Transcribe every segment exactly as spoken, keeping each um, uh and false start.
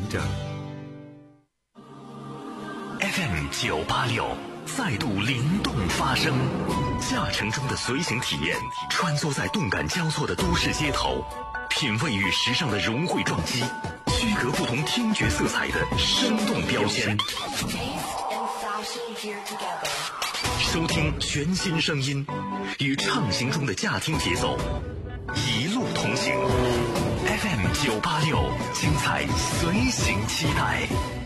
着。F M 九八六再度灵动发声，驾乘中的随行体验，穿梭在动感交错的都市街头，品味与时尚的融汇撞击，区隔不同听觉色彩的生动标签。收听全新声音，与畅行中的驾听节奏，一路同行。F M 九八六，精彩随行期待。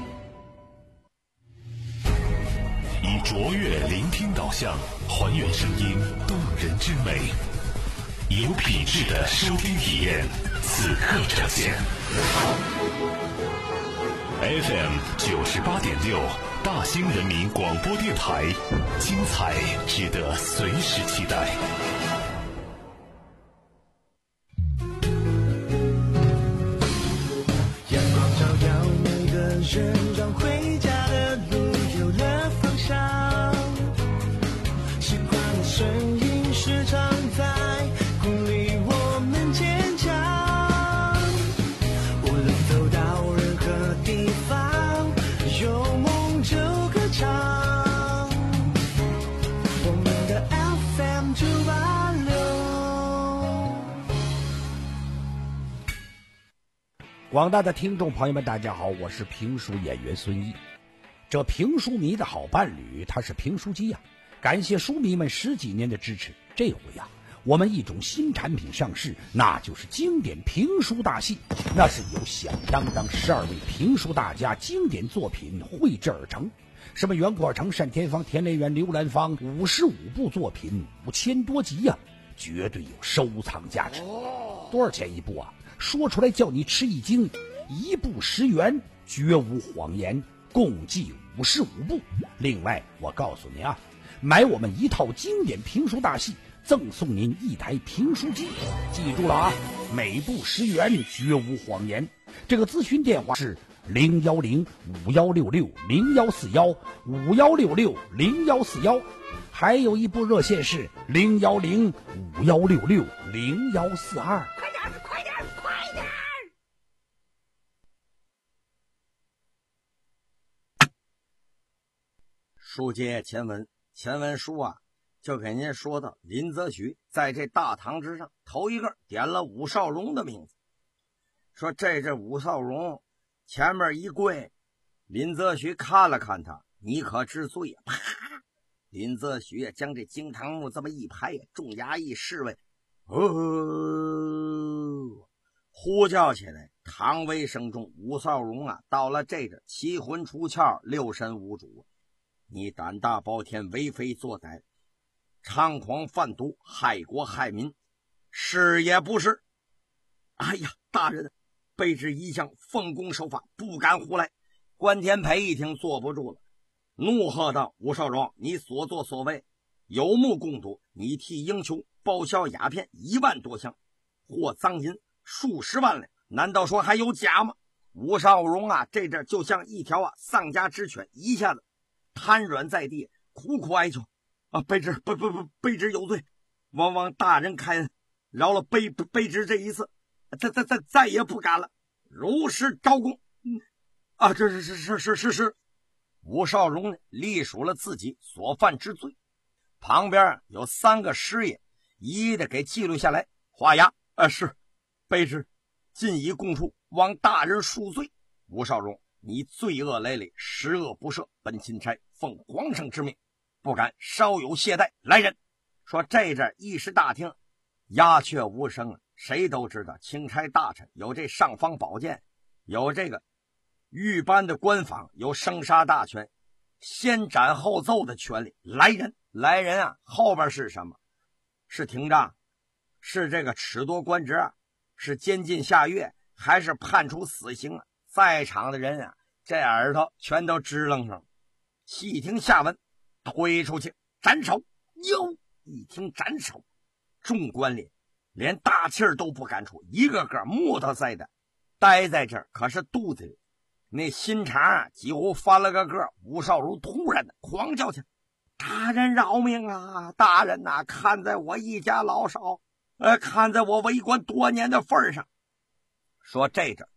以卓越聆听导向，还原声音动人之美，有品质的收听体验，此刻呈现。F M 九十八点六，大兴人民广播电台，精彩值得随时期待。 阳光照耀每个人，让回家的路有了方向。习惯的声音时常在鼓励我们坚强。无论走到任何地方，有梦就歌唱。我们的 F M 九八六。 广大的听众朋友们，大家好，我是评书演员孙一。这评书迷的好伴侣，他是评书机呀、啊。感谢书迷们十几年的支持，这回呀、啊，我们一种新产品上市，那就是经典评书大戏。那是由响当当十二位评书大家经典作品绘制而成，什么袁阔成、单田芳、田雷元、刘兰芳，五十五部作品，五千多集呀、啊，绝对有收藏价值。多少钱一部啊？说出来叫你吃一惊，一部十元，绝无谎言，共计五十五部。另外，我告诉你啊，买我们一套经典评书大戏，赠送您一台评书机。记住了啊，每部十元，绝无谎言。这个咨询电话是零幺零五幺六六零幺四幺五幺六六零幺四幺，还有一部热线是零幺零五幺六六零幺四二。快点，快点，快点！ 书接前文，前文书啊，就给您说到林则徐在这大堂之上头一个点了武少荣的名字，说这这武少荣前面一跪，林则徐看了看他，你可知罪呀？啪！林则徐也将这惊堂木这么一拍，众衙役侍卫哦呼叫起来。唐威声中，武少荣啊，到了这个七魂出窍，六神无主。你胆大包天，为非作歹，猖狂贩毒，害国害民，是也不是？哎呀，大人，卑职一向奉公守法，不敢胡来。关天培一听坐不住了，怒喝道：武少荣，你所作所为有目共睹，你替英雄报销鸦片一万多箱，获赃银数十万两，难道说还有假吗？武少荣啊，这阵就像一条啊丧家之犬，一下子瘫软在地，苦苦哀求啊！卑职不不不，卑职有罪，望望大人开恩，饶了卑卑职这一次，再再再再也不敢了，如实招供。嗯啊，这是是是是是是。武少荣呢，隶属了自己所犯之罪，旁边有三个师爷一一的给记录下来，画押。啊，是，卑职尽以供出，望大人恕罪。武少荣，你罪恶累累，十恶不赦，本钦差奉皇上之命，不敢稍有懈怠。来人！说这阵议事大厅鸦雀无声啊，谁都知道钦差大臣有这尚方宝剑，有这个御班的官访，有生杀大权，先斩后奏的权利。来人！来人啊！后边是什么？是廷杖，是这个褫夺官职啊，是监禁下狱，还是判处死刑啊？在场的人啊，这耳朵全都支棱上了。细听下文，推出去斩首。哟，一听斩首，众官吏连大气儿都不敢出，一个个木头似的待在这儿，可是肚子里那心肠啊几乎翻了个个。武少荣突然的狂叫起来：大人饶命啊！大人呐、啊，看在我一家老少，呃，看在我为官多年的份上，说这阵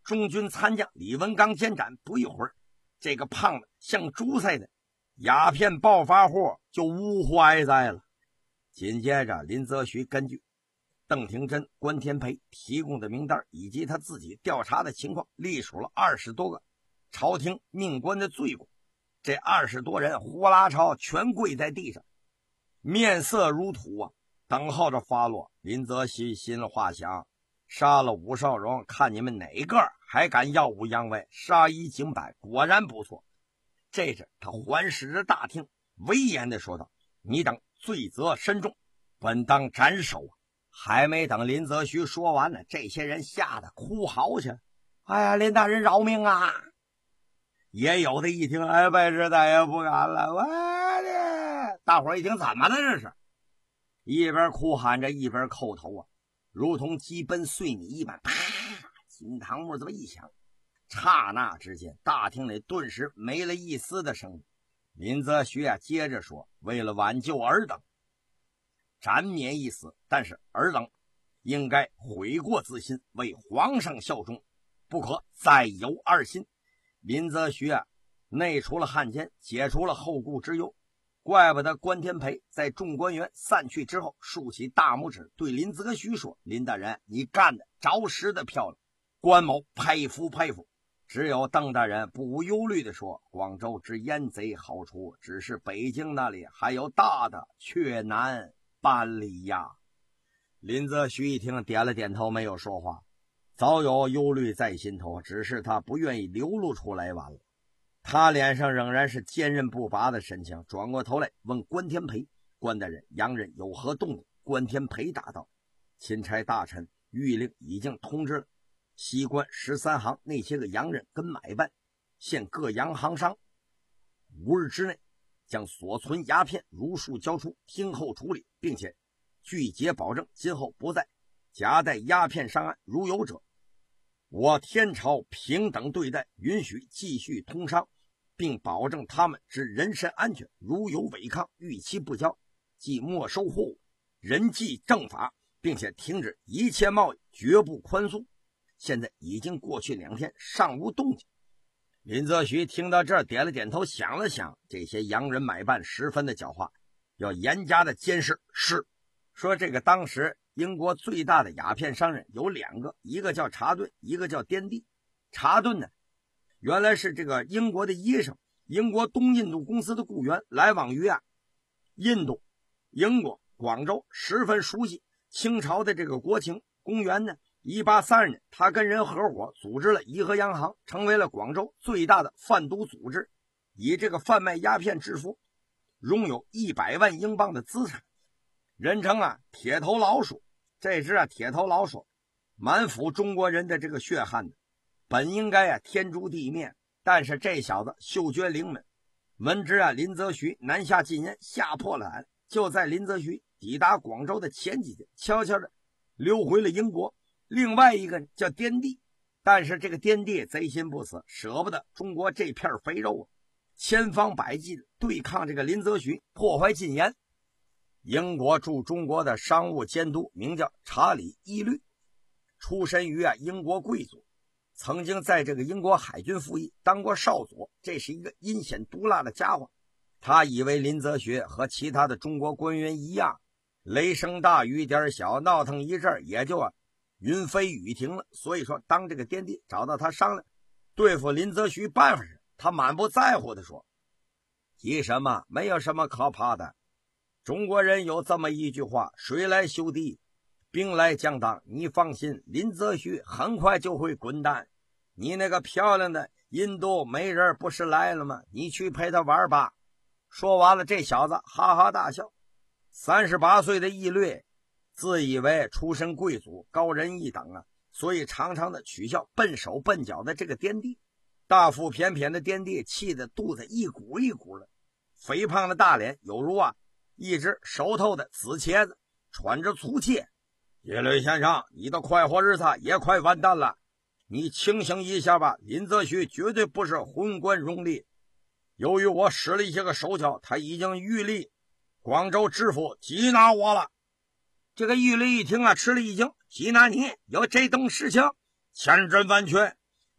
中军参将李文刚监斩，不一会儿，这个胖子像猪似的鸦片暴发户就无坏在了。紧接着，林则徐根据邓廷珍、关天培提供的名单以及他自己调查的情况，隶属了二十多个朝廷命官的罪过。这二十多人呼啦朝全跪在地上，面色如土啊，等候着发落。林则徐心里话想：杀了武少荣，看你们哪个还敢耀武扬威，杀一儆百，果然不错。这时他环视着大厅，威严地说道：你等罪责深重，本当斩首啊！还没等林则徐说完呢，这些人吓得哭嚎去了。哎呀，林大人饶命啊！也有的一听，哎，白痴再也不敢了，我的！大伙儿一听，怎么了这是？一边哭喊着，一边叩头啊，如同鸡奔碎泥一般，啪！金堂木这么一响，刹那之间，大厅里顿时没了一丝的声音。林则徐啊，接着说：为了挽救尔等，斩免一死，但是尔等应该悔过自新，为皇上效忠，不可再有二心。林则徐啊，内除了汉奸，解除了后顾之忧。怪不得关天培在众官员散去之后，竖起大拇指对林则徐说：林大人，你干的着实的漂亮，关某佩服佩服。只有邓大人不无忧虑地说：广州之烟贼好处，只是北京那里还有大的，却难办理呀。林则徐一听，点了点头，没有说话。早有忧虑在心头，只是他不愿意流露出来完了。他脸上仍然是坚韧不拔的神情，转过头来问关天培：关大人，洋人有何动静？关天培答道：钦差大臣谕令已经通知了西关十三行那些个洋人跟买办，现各洋行商五日之内将所存鸦片如数交出，听候处理，并且据节保证今后不再夹带鸦片上岸，如有者我天朝平等对待，允许继续通商，并保证他们之人身安全，如有违抗逾期不交，即没收货物，人记正法，并且停止一切贸易，绝不宽松。现在已经过去两天，尚无动静。林则徐听到这儿点了点头，想了想，这些洋人买办十分的狡猾，要严加的监视。是说这个当时英国最大的鸦片商人有两个，一个叫查顿，一个叫颠地。查顿呢，原来是这个英国的医生，英国东印度公司的雇员，来往于啊印度、英国、广州，十分熟悉清朝的这个国情。公元呢一八三十年，他跟人合伙组织了颐和洋行，成为了广州最大的贩毒组织，以这个贩卖鸦片致富，拥有一百万英镑的资产，人称啊铁头老鼠。这只啊铁头老鼠满腹中国人的这个血汗的，本应该啊天诛地灭，但是这小子嗅觉灵敏，闻知啊林则徐南下禁烟，吓破了胆，就在林则徐抵达广州的前几天，悄悄的溜回了英国。另外一个叫颠地，但是这个颠地贼心不死，舍不得中国这片肥肉啊，千方百计的对抗这个林则徐，破坏禁烟。英国驻中国的商务监督名叫查理·伊律，出身于啊英国贵族，曾经在这个英国海军服役，当过少佐，这是一个阴险毒辣的家伙。他以为林则徐和其他的中国官员一样，雷声大雨点小，闹腾一阵也就啊云飞雨停了。所以说当这个颠地找到他商量对付林则徐办法时，他满不在乎的说：急什么？没有什么可怕的。中国人有这么一句话，水来修堤，兵来将挡。你放心，林则徐很快就会滚蛋。你那个漂亮的印度美人不是来了吗？你去陪他玩吧。说完了，这小子哈哈大笑。三十八岁的义律自以为出身贵族，高人一等啊，所以常常的取笑笨手笨脚的这个颠地。大腹便便的颠地气得肚子一鼓一鼓的，肥胖的大脸有如啊一只熟透的紫茄子，喘着粗气。叶律先生，你的快活日子也快完蛋了，你清醒一下吧。林则徐绝对不是昏官荣吏，由于我使了一些个手脚，他已经谕立广州知府缉拿我了。这个义律一听啊，吃了一惊，缉拿你？有这等事情？千真万确，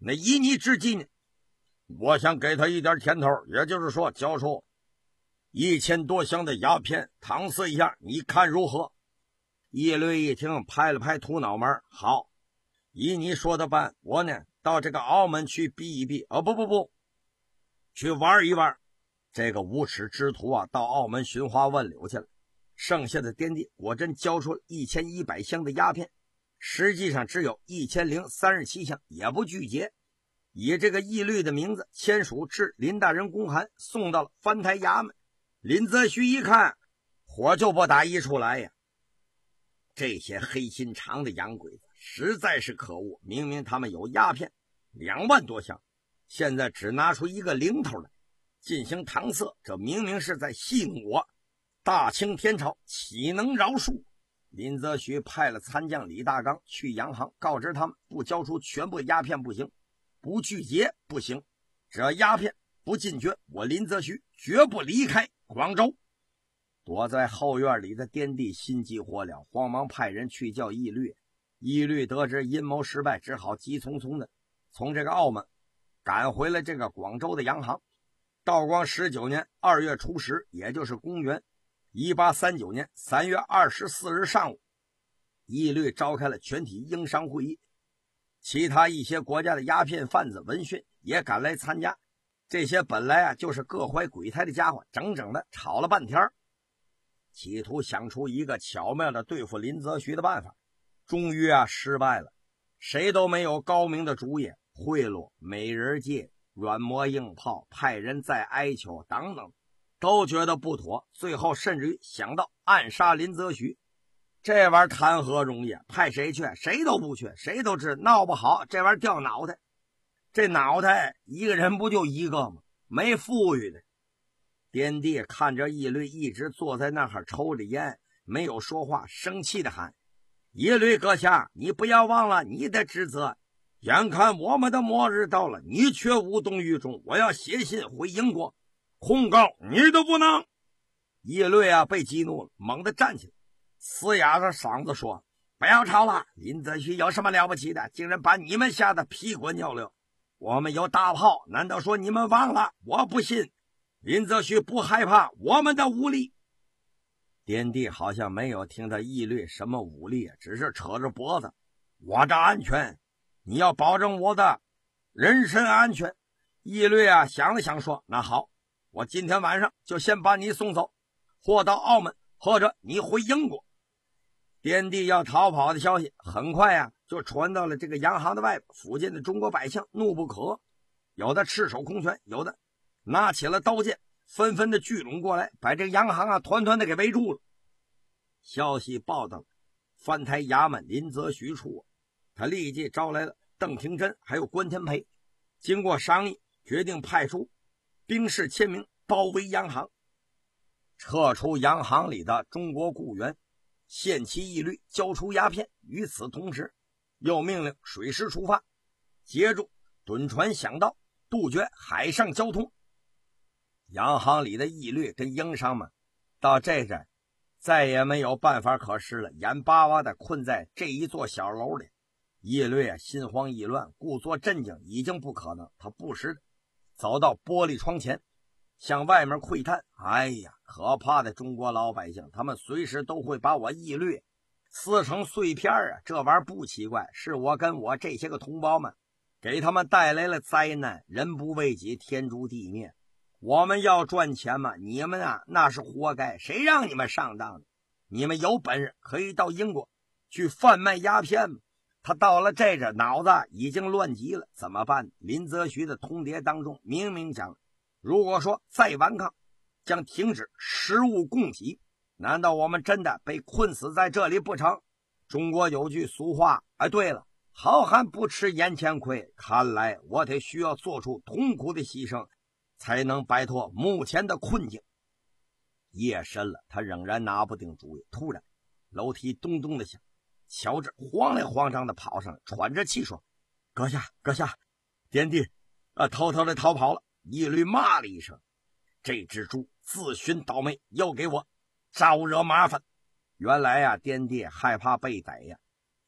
那依你之计呢，我想给他一点甜头，也就是说交出一千多箱的鸦片搪塞一下，你看如何？义律一听，拍了拍秃脑门，好，依你说的办。我呢到这个澳门去避一避，哦不不不，去玩一玩。这个无耻之徒啊，到澳门寻花问柳去了。剩下的颠地果真交出一千一百箱的鸦片，实际上只有一千零三十七箱，也不拒绝。以这个义律的名字签署致林大人公函，送到了藩台衙门。林则徐一看，火就不打一处来呀！这些黑心肠的洋鬼子实在是可恶，明明他们有鸦片两万多箱，现在只拿出一个零头来进行搪塞，这明明是在戏弄我。大清天朝岂能饶恕？林则徐派了参将李大刚去洋行，告知他们不交出全部鸦片不行，不拒绝不行，这鸦片不进爵，我林则徐绝不离开广州。躲在后院里的颠地心急火燎，慌忙派人去叫义律。义律得知阴谋失败，只好急匆匆的从这个澳门赶回了这个广州的洋行。道光十九年二月初十，也就是公元一八三九年三月二十四日上午，义律召开了全体英商会议，其他一些国家的鸦片贩子闻讯也赶来参加。这些本来啊就是各怀鬼胎的家伙，整整的吵了半天，企图想出一个巧妙的对付林则徐的办法，终于啊失败了。谁都没有高明的主意，贿赂、美人计、软磨硬泡、派人再哀求等等，都觉得不妥，最后甚至于想到暗杀林则徐。这玩意儿谈何容易，派谁去谁都不去，谁都知闹不好这玩意儿掉脑袋。这脑袋一个人不就一个吗？没富裕的。颠地看着义律一直坐在那儿抽着烟，没有说话，生气的喊：义律阁下，你不要忘了你的职责，眼看我们的末日到了，你却无动于衷，我要写信回英国控告你的无能。义律啊被激怒了，猛地站起来，嘶哑着嗓子说：不要吵了，林则徐有什么了不起的，竟然把你们吓得屁滚尿流。我们有大炮，难道说你们忘了？我不信林则徐不害怕我们的武力。颠地好像没有听到义律什么武力，只是扯着脖子：我的安全，你要保证我的人身安全。义律啊想了想说：那好，我今天晚上就先把你送走，或到澳门，或者你回英国。颠地要逃跑的消息很快啊就传到了这个洋行的外边，附近的中国百姓怒不可遏，有的赤手空拳，有的拿起了刀剑，纷纷的聚拢过来，把这个洋行啊团团的给围住了。消息报到了藩台衙门林则徐处，他立即招来了邓廷珍还有关天培，经过商议，决定派出兵士千名包围洋行，撤出洋行里的中国雇员，限期义律交出鸦片。与此同时，又命令水师出发，接住趸船响道，杜绝海上交通。洋行里的义律跟英商们到这阵再也没有办法可施了，眼巴巴的困在这一座小楼里。义律啊心慌意乱，故作镇静已经不可能，他不时走到玻璃窗前向外面窥探。哎呀，可怕的中国老百姓，他们随时都会把我义律撕成碎片啊！这玩意儿不奇怪，是我跟我这些个同胞们给他们带来了灾难。人不为己，天诛地灭。我们要赚钱嘛，你们啊那是活该，谁让你们上当的？你们有本事可以到英国去贩卖鸦片嘛。他到了这这脑子已经乱极了，怎么办？林则徐的通牒当中明明讲，如果说再顽抗，将停止食物供给。难道我们真的被困死在这里不成？中国有句俗话，哎，对了，好汉不吃眼前亏，看来我得需要做出痛苦的牺牲，才能摆脱目前的困境。夜深了，他仍然拿不定主意。突然楼梯咚咚的响，乔治慌来慌张的跑上来，喘着气说：阁下阁下，颠地啊偷偷的逃跑了。义律骂了一声：这只猪自寻倒霉，又给我招惹麻烦。原来呀、啊，颠地害怕被逮呀，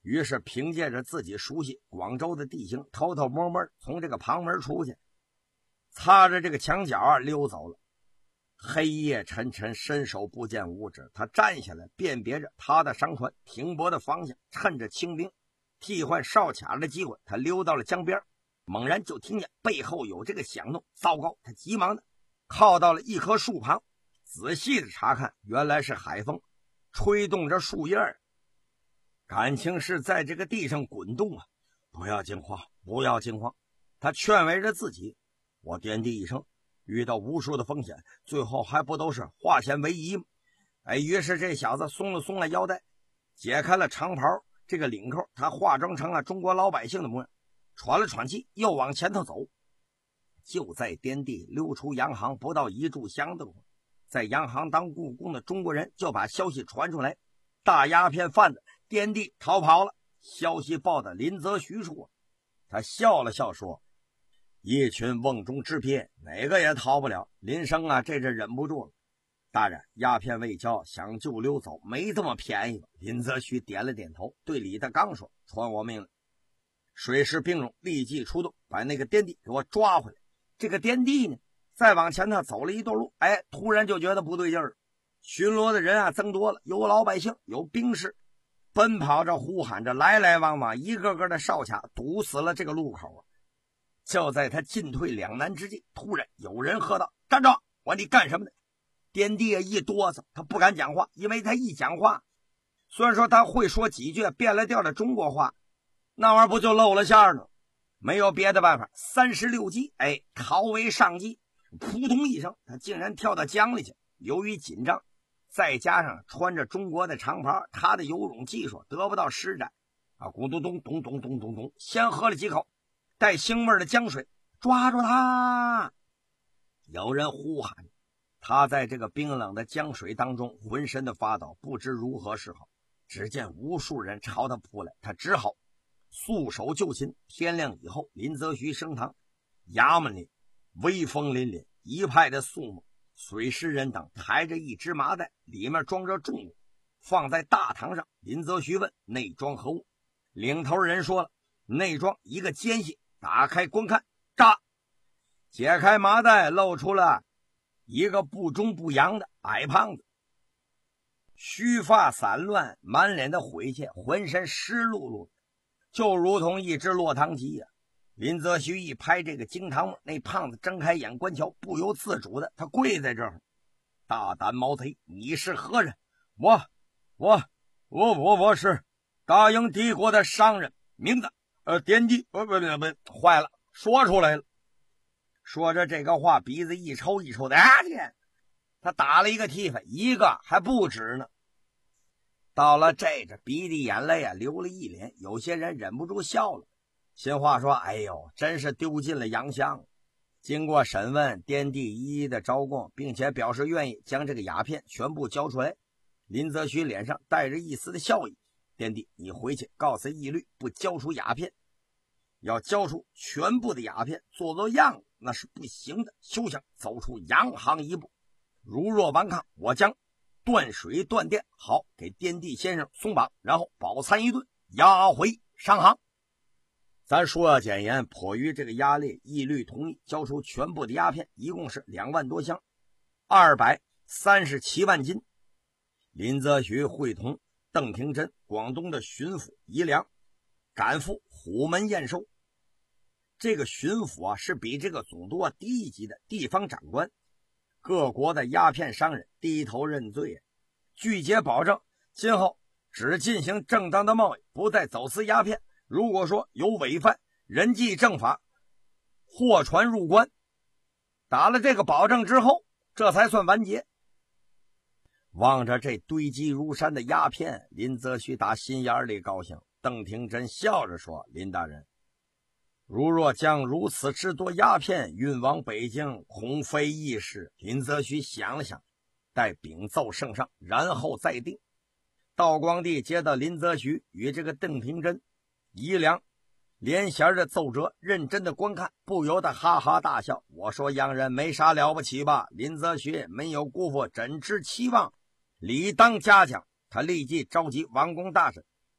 于是凭借着自己熟悉广州的地形，偷偷摸摸从这个旁门出去，擦着这个墙角啊溜走了。黑夜沉沉，伸手不见五指，他站下来辨别着他的商船停泊的方向，趁着清兵替换哨卡的机会，他溜到了江边，猛然就听见背后有这个响动。糟糕，他急忙的靠到了一棵树旁，仔细的查看，原来是海风吹动着树叶，感情是在这个地上滚动啊！不要惊慌，不要惊慌，他劝慰着自己。我颠地一生，遇到无数的风险，最后还不都是化险为夷吗？哎，于是这小子松了松了腰带，解开了长袍这个领口，他化妆成了中国老百姓的模样，喘了喘气，又往前头走。就在颠地溜出洋行不到一炷香的功夫，在洋行当故宫的中国人就把消息传出来，大鸦片贩子颠地逃跑了。消息报到林则徐处，他笑了笑说：一群瓮中之鳖，哪个也逃不了。林生啊，这阵忍不住了。大人，鸦片未交，想就溜走，没这么便宜吧？林则徐点了点头，对李德刚说：传我命令，水师兵种立即出动，把那个颠地给我抓回来。这个颠地呢，再往前他走了一段路，哎，突然就觉得不对劲儿了。巡逻的人啊增多了，有老百姓，有兵士，奔跑着呼喊着，来来往往，一个个的哨卡堵死了这个路口啊。就在他进退两难之际，突然有人喝道：站住！我你干什么呢？颠地一哆嗦，他不敢讲话，因为他一讲话，虽然说他会说几句变了调的中国话，那玩意儿不就露了馅了？没有别的办法，三十六计，哎，逃为上计。扑通一声，他竟然跳到江里去。由于紧张，再加上穿着中国的长袍，他的游泳技术得不到施展啊，咕咚咚咚咚咚咚咚，先喝了几口带腥味的江水，抓住他！有人呼喊，他在这个冰冷的江水当中浑身的发抖，不知如何是好。只见无数人朝他扑来，他只好束手就擒。天亮以后，林则徐升堂，衙门里威风凛凛，一派的肃穆。水师人等抬着一只麻袋，里面装着重物，放在大堂上。林则徐问：内装何物？领头人说了：内装一个奸细。打开观看，炸！解开麻袋，露出了一个不中不洋的矮胖子，须发散乱，满脸的晦气，浑身湿漉漉，就如同一只落汤鸡呀、啊。林则徐一拍这个惊堂木，那胖子睁开眼观瞧，不由自主的他跪在这儿。大胆毛贼，你是何人？我我我我我是大英帝国的商人，名字呃颠地。不不不不，坏了，说出来了。说着这个话，鼻子一抽一抽的，啊这他打了一个嚏粉，一个还不止呢。到了这这鼻涕眼泪啊流了一脸，有些人忍不住笑了。心话说：哎呦，真是丢尽了洋相。经过审问，颠地一一的招供，并且表示愿意将这个鸦片全部交出来。林则徐脸上带着一丝的笑意：颠地，你回去告诉义律，不交出鸦片，要交出全部的鸦片，做做样子那是不行的，休想走出洋行一步。如若顽抗，我将断水断电。好，给颠地先生松绑，然后饱餐一顿，押回商行。咱说要简言，迫于这个压力，义律同意交出全部的鸦片，一共是两万多箱，二百三十七万斤。林则徐会同邓廷珍、广东的巡抚宜良赶赴虎门验收。这个巡抚啊，是比这个总督啊低一级的地方长官。各国的鸦片商人低头认罪，拒绝保证今后只进行正当的贸易，不再走私鸦片。如果说有违反人际政法，货船入关。打了这个保证之后，这才算完结。望着这堆积如山的鸦片，林则徐打心眼里高兴。邓廷珍笑着说：林大人，如若将如此之多鸦片运往北京，恐非易事。林则徐想了想，待禀奏圣上，然后再定。道光帝接到林则徐与这个邓廷珍、宜良连衔的奏折，认真的观看，不由得哈哈大笑。我说洋人没啥了不起吧？林则徐没有辜负朕之期望，理当嘉奖。他立即召集王公大臣，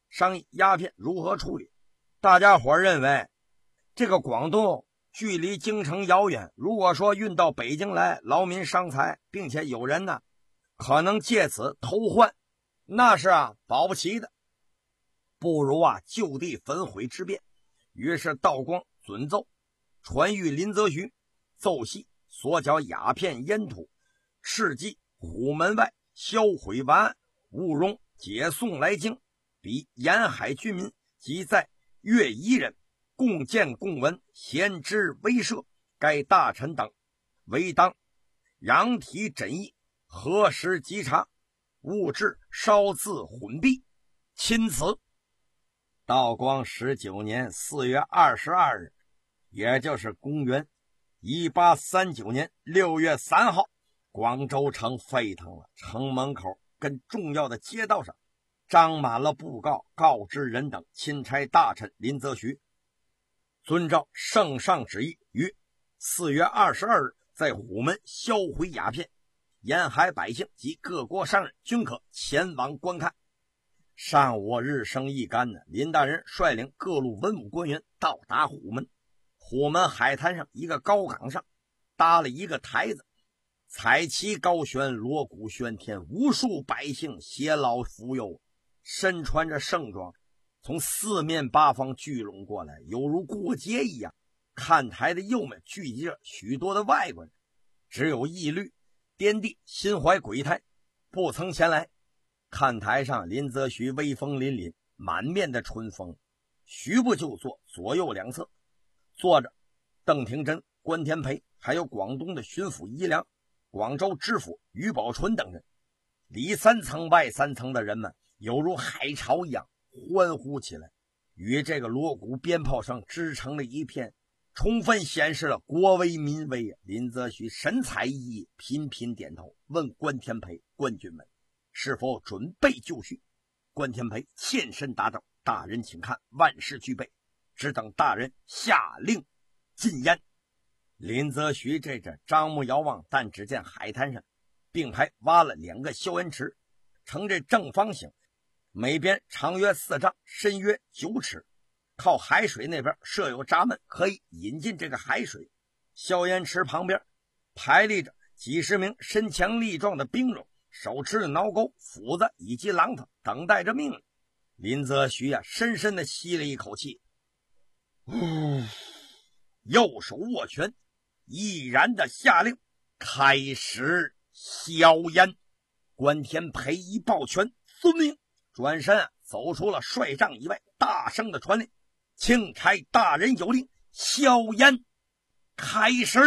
商议鸦片如何处理。大家伙认为这个广东距离京城遥远，如果说运到北京来，劳民伤财，并且有人呢可能借此偷换，那是啊保不齐的，不如啊就地焚毁之变。于是道光准奏传谕林则徐，奏系所缴鸦片烟土斥击虎门外，销毁完案，勿容解送来京，比沿海居民及在粤夷人共见共闻，先知威慑，该大臣等唯当扬提诊议，核实稽查，勿致稍自混弊。钦此。道光十九年四月二十二日，也就是公元一八三九年六月三号，广州城沸腾了，城门口跟重要的街道上张满了布告，告知人等钦差大臣林则徐遵照圣上旨意，于四月二十二日在虎门销毁鸦片，沿海百姓及各国商人均可前往观看。上午日升一竿呢，林大人率领各路文武官员到达虎门。虎门海滩上一个高岗上搭了一个台子，彩旗高悬，锣鼓喧天，无数百姓携老扶幼，身穿着盛装，从四面八方聚拢过来，犹如过节一样。看台的右面聚集着许多的外国人，只有义律、滇地、心怀鬼胎不曾前来。看台上林则徐威风凛凛，满面的春风，徐步就坐，左右两侧坐着邓廷珍、关天培，还有广东的巡抚宜良、广州知府于宝纯等人。里三层外三层的人们犹如海潮一样欢呼起来，与这个锣鼓鞭炮声支成了一片，充分显示了国威民威。林则徐神采奕奕，频频点头，问关天培、关军们是否准备就绪。关天培欠身答道：大人请看，万事俱备，只等大人下令禁烟。林则徐这阵张目遥望，但只见海滩上并排挖了两个消烟池，呈这正方形，每边长约四丈，深约九尺，靠海水那边设有闸门，可以引进这个海水。消烟池旁边排立着几十名身强力壮的兵戎，手持着挠钩、斧子以及榔头，等待着命令。林则徐啊，深深地吸了一口气，嗯，右手握拳，毅然的下令开始硝烟。关天培一抱拳，遵命，转身啊走出了帅帐以外，大声的传令：钦差大人有令，硝烟开始。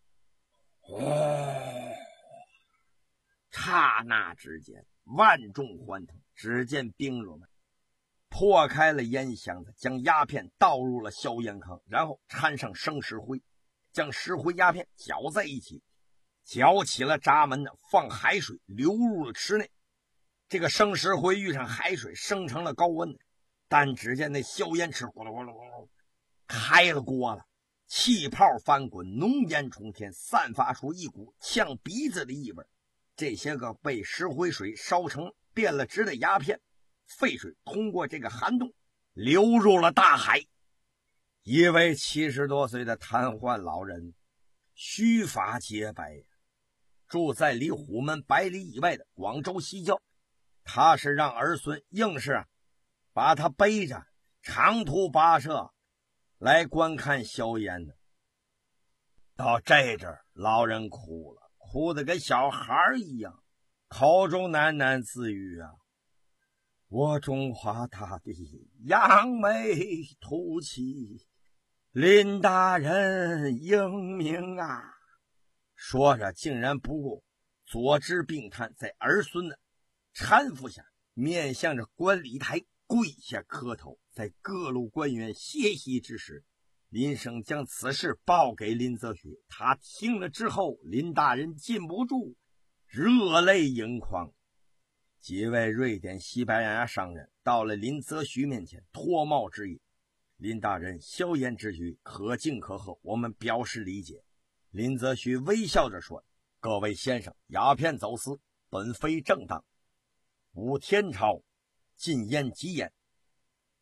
哦，刹那之间，万众欢腾，只见兵戎们破开了烟箱子，将鸦片倒入了硝烟坑，然后掺上生石灰，将石灰鸦片搅在一起，搅起了闸门呢，放海水流入了池内。这个生石灰遇上海水，生成了高温，但只见那硝烟池咕噜咕噜咕噜开了锅了，气泡翻滚，浓烟冲天，散发出一股呛鼻子的异味。这些个被石灰水烧成变了质的鸦片废水，通过这个涵洞流入了大海。一位七十多岁的瘫痪老人须发洁白，住在离虎门百里以外的广州西郊。他是让儿孙硬是把他背着长途跋涉来观看硝烟的。到这阵儿，老人哭了，哭得跟小孩一样，口中喃喃自语啊：我中华大地扬眉吐气，林大人英明啊！说着竟然不顾左肢病瘫，在儿孙的搀扶下，面向着观礼台跪下磕头。在各路官员歇息之时，林生将此事报给林则徐。他听了之后，林大人禁不住热泪盈眶。几位瑞典西班牙商人到了林则徐面前，脱帽致意：林大人硝烟之举可敬可贺，我们表示理解。林则徐微笑着说：各位先生，鸦片走私本非正当，吾天朝禁烟急严，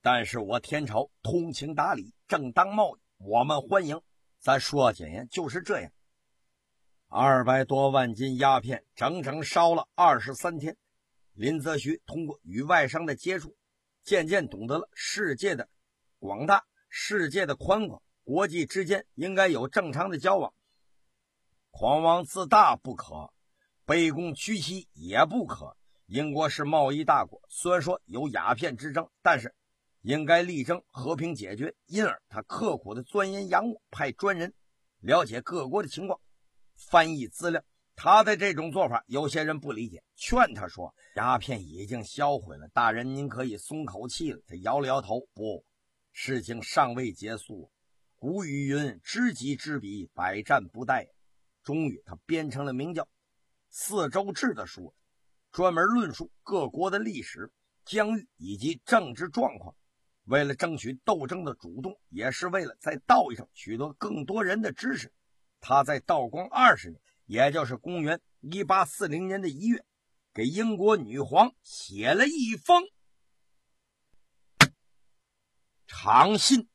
但是我天朝通情达理，正当贸易，我们欢迎。咱说简言就是这样。二百多万斤鸦片整整烧了二十三天。林则徐通过与外商的接触，渐渐懂得了世界的广大，世界的宽广，国际之间应该有正常的交往。狂妄自大不可，卑躬屈膝也不可。英国是贸易大国，虽然说有鸦片之争，但是应该力争和平解决，因而他刻苦的钻研洋务，派专人了解各国的情况，翻译资料。他的这种做法有些人不理解，劝他说鸦片已经销毁了，大人您可以松口气了。他摇了摇头，不，事情尚未结束。古语云，知己知彼，百战不殆。终于他编成了名叫《四周志》的书，专门论述各国的历史、疆域以及政治状况。为了争取斗争的主动，也是为了在道义上取得更多人的支持，他在道光二十年，也就是公元一八四零年的一月，给英国女皇写了一封长信。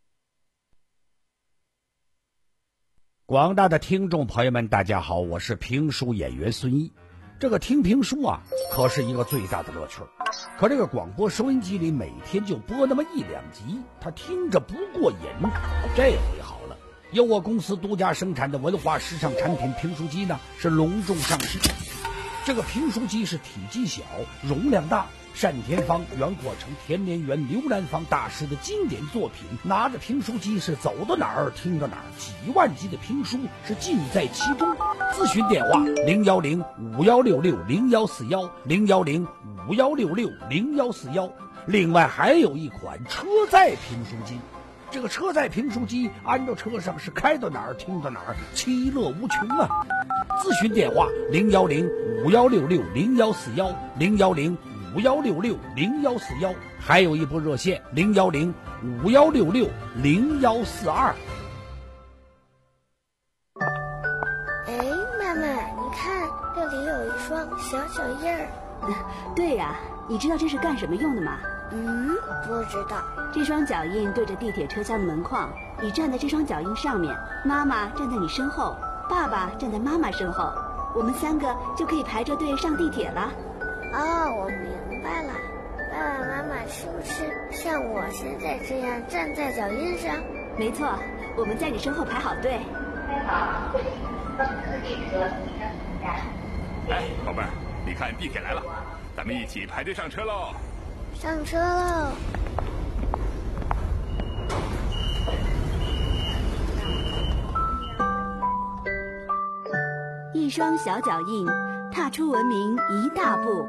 广大的听众朋友们，大家好，我是评书演员孙一。这个听评书啊，可是一个最大的乐趣。可这个广播收音机里每天就播那么一两集，他听着不过瘾。这回好了，由我公司独家生产的文化时尚产品评书机呢，是隆重上市。这个评书机是体积小，容量大，单田芳、袁国成、田连元、刘兰芳大师的经典作品，拿着评书机是走到哪儿听到哪儿，几万集的评书是尽在其中。咨询电话零幺零五幺六六零幺四幺零幺零五幺六六零幺四幺。另外还有一款车载评书机，这个车载评书机安到车上是开到哪儿听到哪儿，其乐无穷啊！咨询电话零幺零五幺六六零幺四幺零幺零五幺六六零幺四幺，还有一部热线零幺零五幺六六零幺四二。 哎，妈妈，你看这里有一双小脚印儿。 对呀、啊，你知道这是干什么用的吗？ 嗯，不知道。 这双脚印对着地铁车厢的门框，你站在这双脚印上面，妈妈站在你身后，爸爸站在妈妈身后，我们三个就可以排着队上地铁了。 哦，我明白了。爸爸妈妈是不是像我现在这样站在脚印上？ 没错，我们在你身后排好队。 开好，方特列车站。 哎，宝贝儿，你看地铁来了，咱们一起排队上车喽！ 上车喽！ 一双小脚印，踏出文明一大步。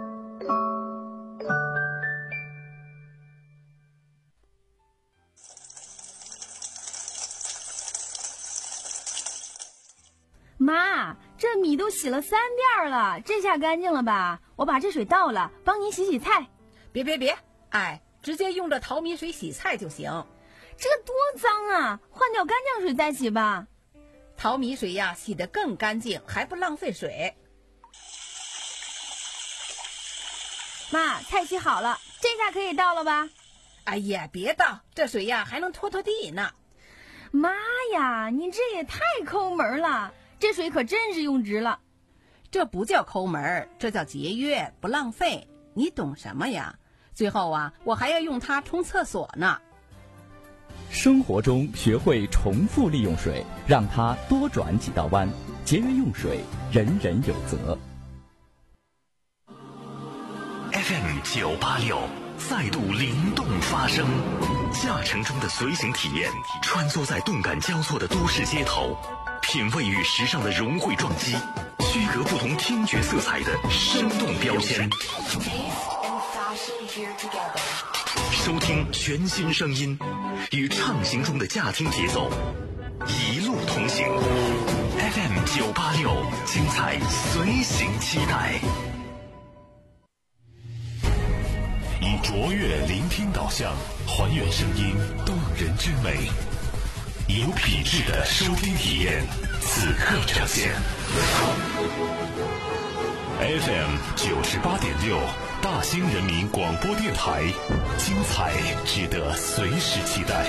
妈，这米都洗了三遍了，这下干净了吧？我把这水倒了，帮您洗洗菜。 别别别，哎，直接用这淘米水洗菜就行。 这多脏啊，换掉干净水再洗吧。 淘米水呀，洗得更干净，还不浪费水。 妈，菜洗好了，这下可以倒了吧？ 哎呀，别倒，这水呀还能拖拖地呢。 妈呀，你这也太抠门了，这水可真是用值了。 这不叫抠门，这叫节约，不浪费。你懂什么呀？最后啊，我还要用它冲厕所呢。 生活中学会重复利用水，让它多转几道弯，节约用水，人人有责。 F M 九八六再度灵动发声，驾乘中的随行体验，穿梭在动感交错的都市街头，品味与时尚的融汇撞击，区隔不同听觉色彩的生动标签。收听全新声音，与畅行中的驾听节奏，一路同行。F M 九八六，精彩随行期待。以卓越聆听导向，还原声音动人之美，有品质的收听体验，此刻呈现。 F M 九十八点六，大兴人民广播电台，精彩值得随时期待。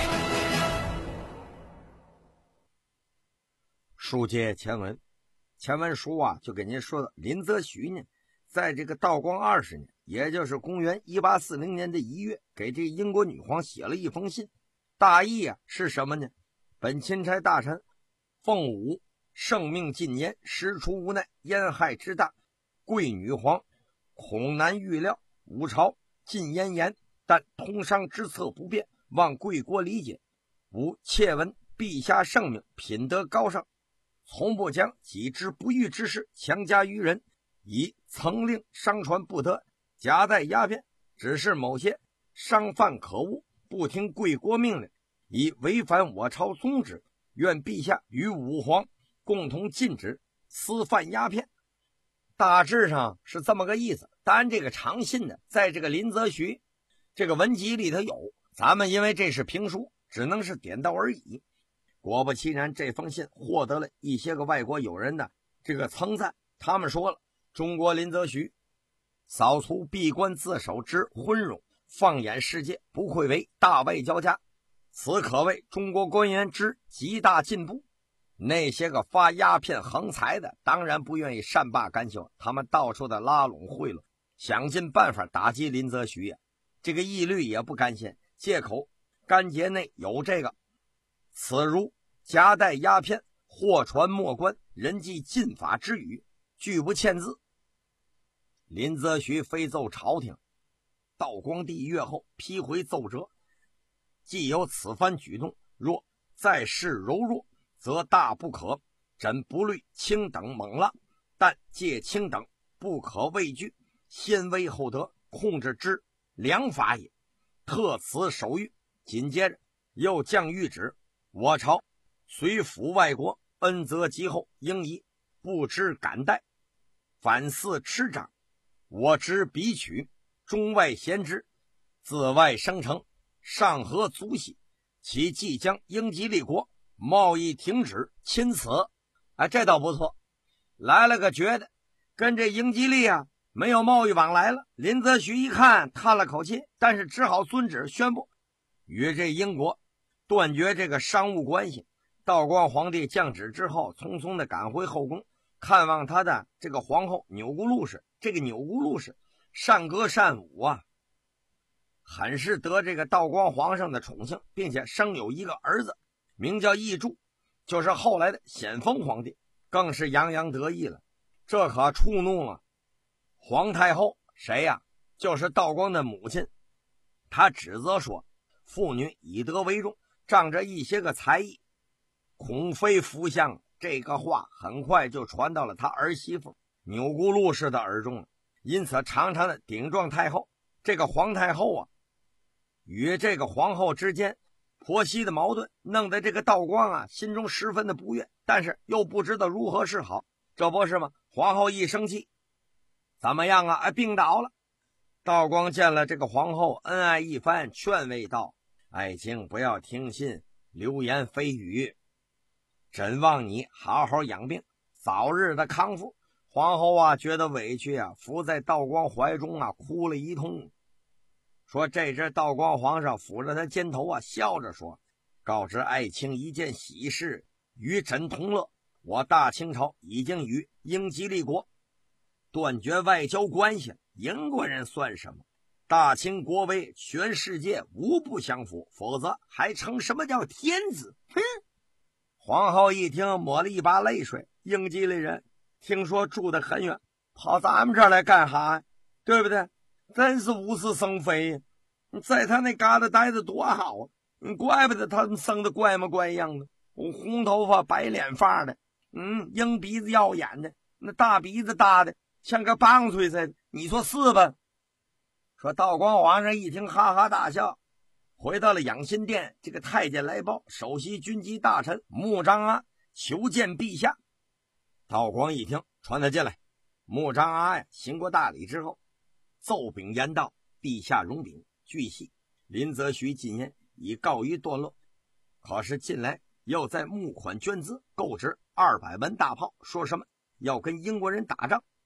书接前文，前文书啊就给您说到林则徐呢，在这个道光二十年，也就是公元一八四零年的一月，给这英国女皇写了一封信，大意啊是什么呢？本钦差大臣奉武圣命进言，实出无奈，烟害之大，贵女皇恐难预料，武朝进言言，但通商之策不便，望贵国理解。吾切闻陛下圣命，品德高尚，从不将己之不欲之事强加于人，以曾令商船不得，夹带鸦片，只是某些商贩可恶，不听贵国命令，以违反我朝宗旨，愿陛下与武皇共同禁止私贩鸦片。大致上是这么个意思。当然这个长信呢，在这个林则徐这个文集里头有，咱们因为这是评书，只能是点到而已。果不其然，这封信获得了一些个外国友人的这个称赞。他们说了，中国林则徐扫除闭关自守之昏庸，放眼世界，不愧为大外交家，此可谓中国官员之极大进步。那些个发鸦片横财的当然不愿意善罢甘休，他们到处的拉拢贿赂，想尽办法打击林则徐呀。这个义律也不甘心，借口干节内有这个此如夹带鸦片，货船没关，人即禁法之语，拒不签字。林则徐飞奏朝廷，道光帝阅后批回奏折，既有此番举动，若再事柔弱，则大不可。朕不虑卿等猛浪，但借卿等不可畏惧，先威后德，控制之良法也。特此手谕。紧接着又降谕旨，我朝虽服外国，恩泽极厚，应以不知感戴，反似痴长。我知彼取，中外贤之，自外生成，上合足喜，其即将英吉利国贸易停止，钦此。哎，这倒不错，来了个觉得跟这英吉利啊没有贸易往来了。林则徐一看叹了口气，但是只好遵旨宣布与这英国断绝这个商务关系。道光皇帝降旨之后，匆匆的赶回后宫，看望他的这个皇后钮钴禄氏。这个钮钴禄氏善歌善舞啊，很是得这个道光皇上的宠幸，并且生有一个儿子，名叫奕柱，就是后来的咸丰皇帝，更是洋洋得意了。这可触怒了皇太后，谁呀？就是道光的母亲。他指责说，妇女以德为重，仗着一些个才艺，恐非福相。这个话很快就传到了他儿媳妇钮钴禄氏的耳中了，因此常常的顶撞太后。这个皇太后啊，与这个皇后之间婆媳的矛盾，弄得这个道光啊心中十分的不悦，但是又不知道如何是好。这不是吗？皇后一生气，怎么样啊？哎，病倒了。道光见了这个皇后，恩爱一番，劝慰道：爱卿不要听信流言蜚语，朕望你好好养病，早日的康复。皇后啊觉得委屈啊，伏在道光怀中啊哭了一通。说这只道光皇上抚着他肩头啊，笑着说：告知爱卿一件喜事，与朕同乐。我大清朝已经与英吉利国断绝外交关系了，英国人算什么？大清国威全世界无不降服，否则还成什么叫天子？哼！皇后一听，抹了一把泪水。英吉利人听说住得很远，跑咱们这儿来干哈呀？对不对？真是无事生非。在他那嘎达待着多好啊！怪不得他们生的怪模怪样的，红头发白脸发的，嗯，鹰鼻子耀眼的，那大鼻子大的像个棒槌似的，你说是吧？说道光皇上一听哈哈大笑，回到了养心殿。这个太监来报，首席军机大臣穆彰阿求见陛下。道光一听，传他进来。穆彰阿呀，行过大礼之后，奏禀言道：陛下容禀，据悉林则徐进言已告一段落，可是近来又在募款捐资，购置二百门大炮，说什么要跟英国人打仗。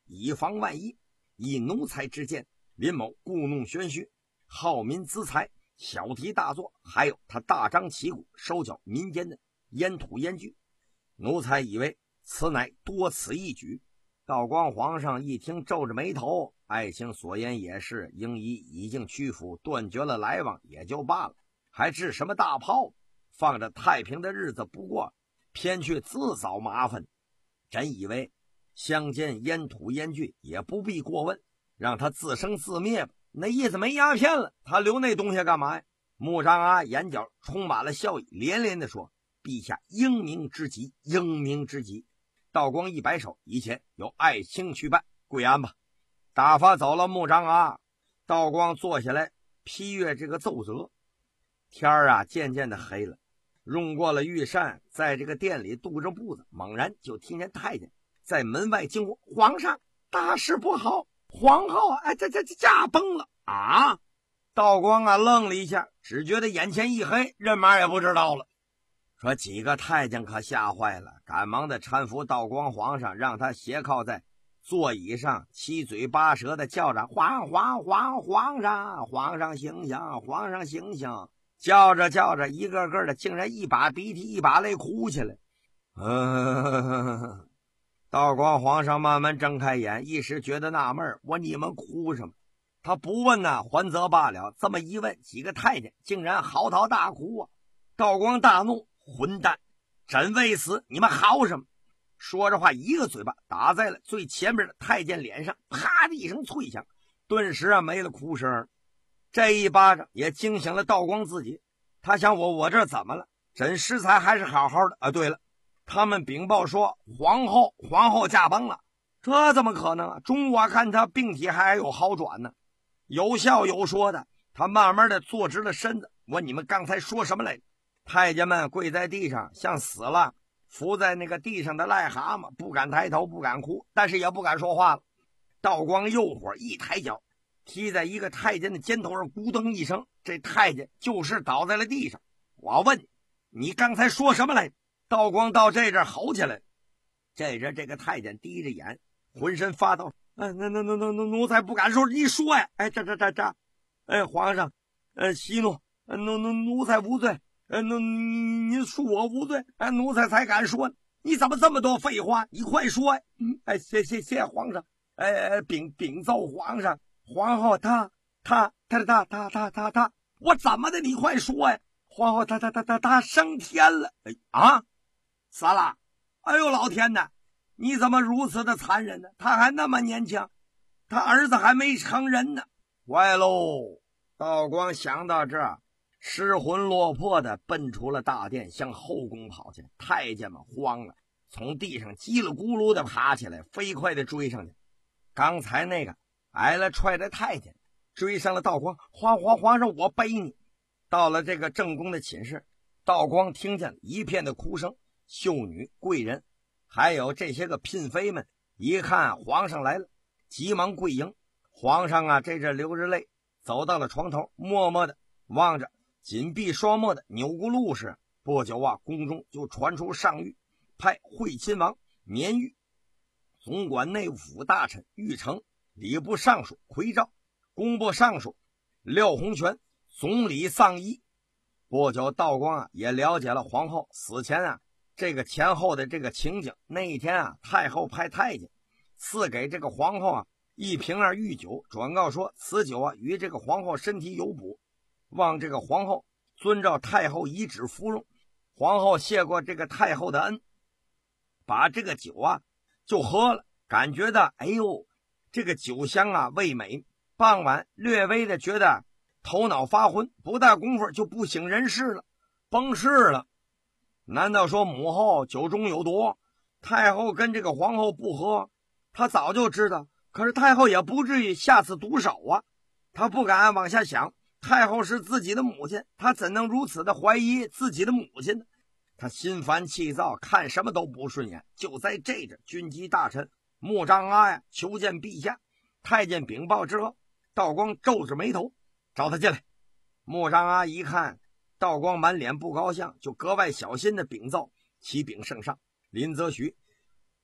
以防万一。以奴才之见，林某故弄玄虚，好民资财，小题大做，还有他大张旗鼓收缴民间的烟土烟具。奴才以为此乃多此一举。道光皇上一听，皱着眉头，爱卿所言也是，英仪已经屈服，断绝了来往也就罢了，还治什么大炮？放着太平的日子不过，偏去自找麻烦。朕以为乡间烟土烟具也不必过问，让他自生自灭吧。那意思没鸦片了，他留那东西干嘛呀？穆彰阿眼角充满了笑意，连连地说：陛下英明之极，英明之极。道光一摆手，以前由爱卿去办，跪安吧。打发走了穆彰阿，道光坐下来批阅这个奏折。天儿啊渐渐的黑了，用过了御膳，在这个店里踱着步子，猛然就听见太监在门外惊呼：皇上，大事不好，皇后哎这这这驾崩了啊！道光啊愣了一下，只觉得眼前一黑，人马也不知道了。说几个太监可吓坏了，赶忙的搀扶道光皇上，让他斜靠在座椅上，七嘴八舌的叫着：皇皇皇皇上，皇上醒醒，皇上醒醒！叫着叫着，一个个的竟然一把鼻涕一把泪哭起来。嗯，道光皇上慢慢睁开眼，一时觉得纳闷，我你们哭什么？他不问呐、啊，还则罢了，这么一问，几个太监竟然嚎啕大哭啊！道光大怒，混蛋，朕未死，你们嚎什么？说着话，一个嘴巴打在了最前面的太监脸上，啪的一声脆响，顿时啊没了哭声。这一巴掌也惊醒了道光自己，他想我我这怎么了？朕适才还是好好的啊！对了，他们禀报说皇后皇后驾崩了，这怎么可能啊？中午我看他病体还有好转呢。有笑有说的，他慢慢的坐直了身子，问你们刚才说什么来着？太监们跪在地上，像死了，伏在那个地上的癞蛤蟆，不敢抬头，不敢哭，但是也不敢说话了。道光又火，一抬脚踢在一个太监的肩头上，咕噔一声，这太监就是倒在了地上。我问你，你刚才说什么来着？道光到这阵吼起来。这阵这个太监低着眼，浑身发抖。哎，那那那那那奴才不敢说，你说呀！哎，这这这这，哎，皇上，呃，息怒，呃，奴奴奴才无罪，呃，奴你恕我无罪，哎，奴才才敢说，你怎么这么多废话？你快说呀！嗯，哎，谢谢谢皇上，哎，禀禀奏皇上，皇后她她她她她她她她，我怎么的？你快说呀！皇后她她她她她升天了！哎啊，咋啦？哎呦老天哪！你怎么如此的残忍呢？他还那么年轻，他儿子还没成人呢。坏喽！道光想到这儿，失魂落魄的奔出了大殿，向后宫跑去。太监们慌了，从地上叽里咕噜的爬起来，飞快的追上去。刚才那个挨了踹的太监追上了道光，皇皇皇上，我背你。到了这个正宫的寝室，道光听见一片的哭声，秀女贵人还有这些个嫔妃们一看皇上来了，急忙跪迎。皇上啊这阵流着泪走到了床头，默默的望着紧闭双目的钮祜禄氏。不久啊，宫中就传出上谕，派惠亲王绵玉、总管内务府大臣玉成、礼部尚书奎昭、工部尚书廖洪权总理丧仪。不久，道光啊也了解了皇后死前啊这个前后的这个情景。那一天啊，太后派太监赐给这个皇后啊一瓶啊御酒，转告说此酒啊与这个皇后身体有补，望这个皇后遵照太后遗旨服用。皇后谢过这个太后的恩，把这个酒啊就喝了，感觉到哎呦这个酒香啊味美。傍晚略微的觉得头脑发昏，不大功夫就不省人事了，崩逝了。难道说母后酒中有毒？太后跟这个皇后不和，她早就知道，可是太后也不至于下此毒手啊。她不敢往下想，太后是自己的母亲，她怎能如此的怀疑自己的母亲呢？她心烦气躁，看什么都不顺眼。就在这阵，军机大臣穆彰阿呀求见陛下。太监禀报之后，道光皱着眉头找他进来。穆彰阿一看道光满脸不高兴，就格外小心的禀奏启禀圣上，林则徐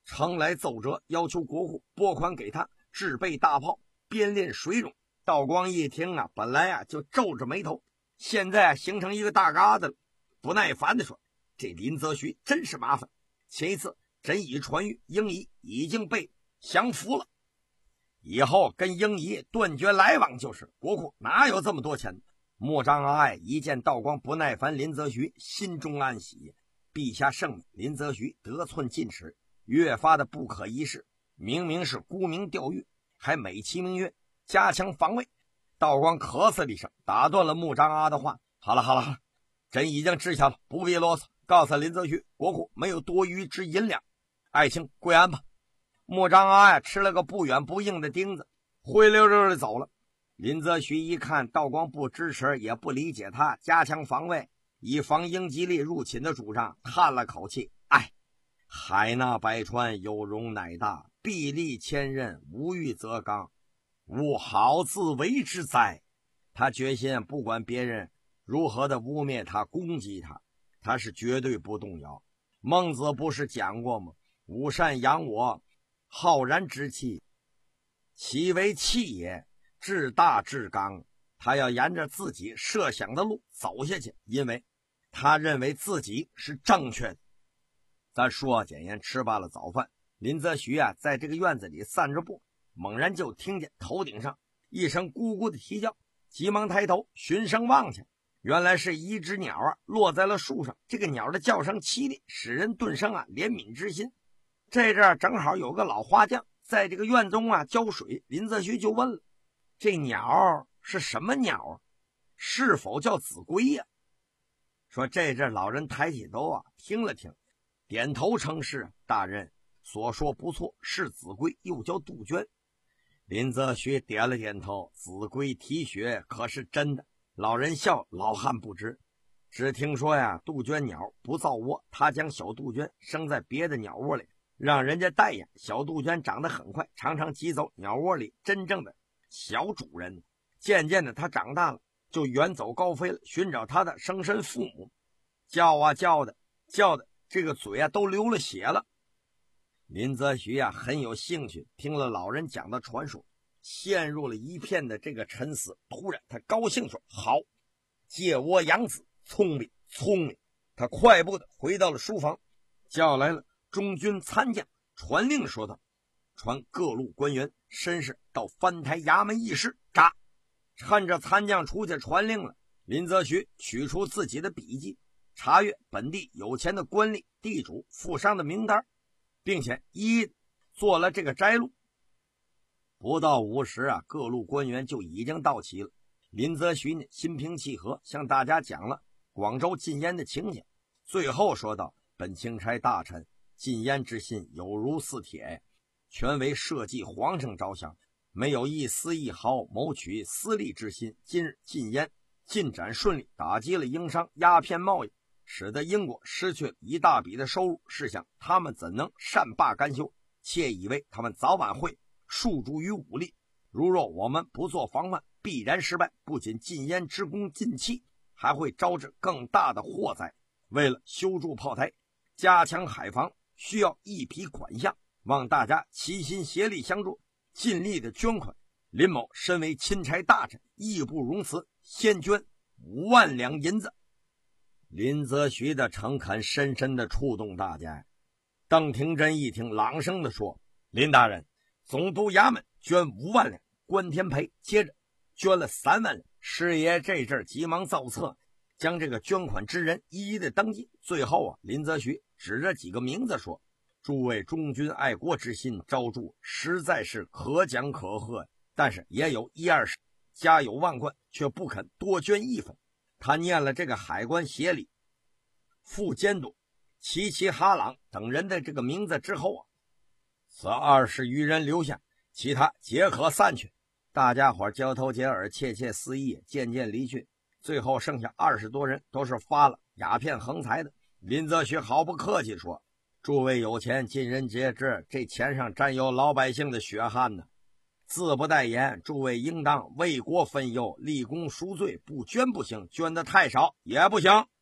呈来奏折，要求国库拨款给他制备大炮，编练水种。道光一听啊，本来啊就皱着眉头，现在啊形成一个大疙瘩了，不耐烦地说：“这林则徐真是麻烦。前一次朕已传谕英仪已经被降服了，以后跟英仪断绝来往就是。国库哪有这么多钱？”莫张爱一见道光不耐烦林则徐，心中暗喜，陛下圣明，林则徐得寸进尺，越发的不可一世。明明是沽名钓誉，还美其名曰加强防卫。道光咳嗽了一声，打断了穆张阿的话：“好了好了好了，朕已经知晓了，不必啰嗦。告诉林则徐，国库没有多余之银两，爱卿归安吧。”穆张阿呀吃了个不远不硬的钉子，灰溜溜的走了。林则徐一看道光不支持，也不理解他加强防卫以防英吉利入侵的主张，叹了口气：“哎，海纳百川，有容乃大，壁立千仞，无欲则刚，吾好自为之哉。”他决心不管别人如何的污蔑他攻击他，他是绝对不动摇。孟子不是讲过吗？吾善养我浩然之气，其为气也，至大至刚。他要沿着自己设想的路走下去，因为他认为自己是正确的。咱说简言，吃罢了早饭，林则徐啊在这个院子里散着步，猛然就听见头顶上一声咕咕的啼叫，急忙抬头循声望去，原来是一只鸟啊落在了树上。这个鸟的叫声凄厉，使人顿生啊怜悯之心。这阵正好有个老花匠在这个院中啊浇水，林则徐就问了：“这鸟是什么鸟啊？是否叫子规呀？”说这阵老人抬起头啊听了听，点头称是：“大人所说不错，是子规，又叫杜鹃。”林则徐点了点头：“子规啼血可是真的？”老人笑：“老汉不知，只听说呀，杜鹃鸟不造窝，他将小杜鹃生在别的鸟窝里，让人家带养。小杜鹃长得很快，常常挤走鸟窝里真正的小主人。渐渐的，它长大了，就远走高飞了，寻找它的生身父母。叫啊叫的，叫的这个嘴啊都流了血了。”林则徐啊很有兴趣，听了老人讲的传说，陷入了一片的这个沉思。突然他高兴说：“好，借我养子，聪明聪明。”他快步的回到了书房，叫来了中军参将，传令说道：“传各路官员绅士到藩台衙门议事。”扎趁着参将出去传令了，林则徐取出自己的笔记，查阅本地有钱的官吏、地主、富商的名单，并且一一做了这个摘录。不到午时啊，各路官员就已经到齐了。林则徐呢心平气和，向大家讲了广州禁烟的情形，最后说道：“本钦差大臣禁烟之心有如似铁，全为社稷皇上着想，没有一丝一毫谋取私利之心。今日禁烟进展顺利，打击了英商鸦片贸易，使得英国失去了一大笔的收入。试想他们怎能善罢甘休？窃以为他们早晚会诉诸于武力。如若我们不做防范，必然失败。不仅禁烟之功尽弃，还会招致更大的祸灾。为了修筑炮台，加强海防，需要一批款项，望大家齐心协力相助，尽力的捐款。林某身为钦差大臣，义不容辞，先捐五万两银子。”林则徐的诚恳深深的触动大家。邓廷珍一听，朗声的说：“林大人，总督衙门捐五万两。”关天培接着捐了三万两。师爷这阵急忙造册，将这个捐款之人一一的登记。最后啊，林则徐指着几个名字说：“诸位忠君爱国之心招助，实在是可奖可贺。但是也有一二十家有万贯，却不肯多捐一分。”他念了这个海关协理、副监督齐齐哈朗等人的这个名字之后啊，此二十余人留下，其他皆可散去。大家伙交头接耳，窃窃私议，渐渐离去。最后剩下二十多人，都是发了鸦片横财的。林则徐毫不客气说：“诸位有钱，尽人皆知，这钱上沾有老百姓的血汗呢。自不待言，诸位应当为国分忧，立功赎罪，不捐不行，捐的太少也不行。”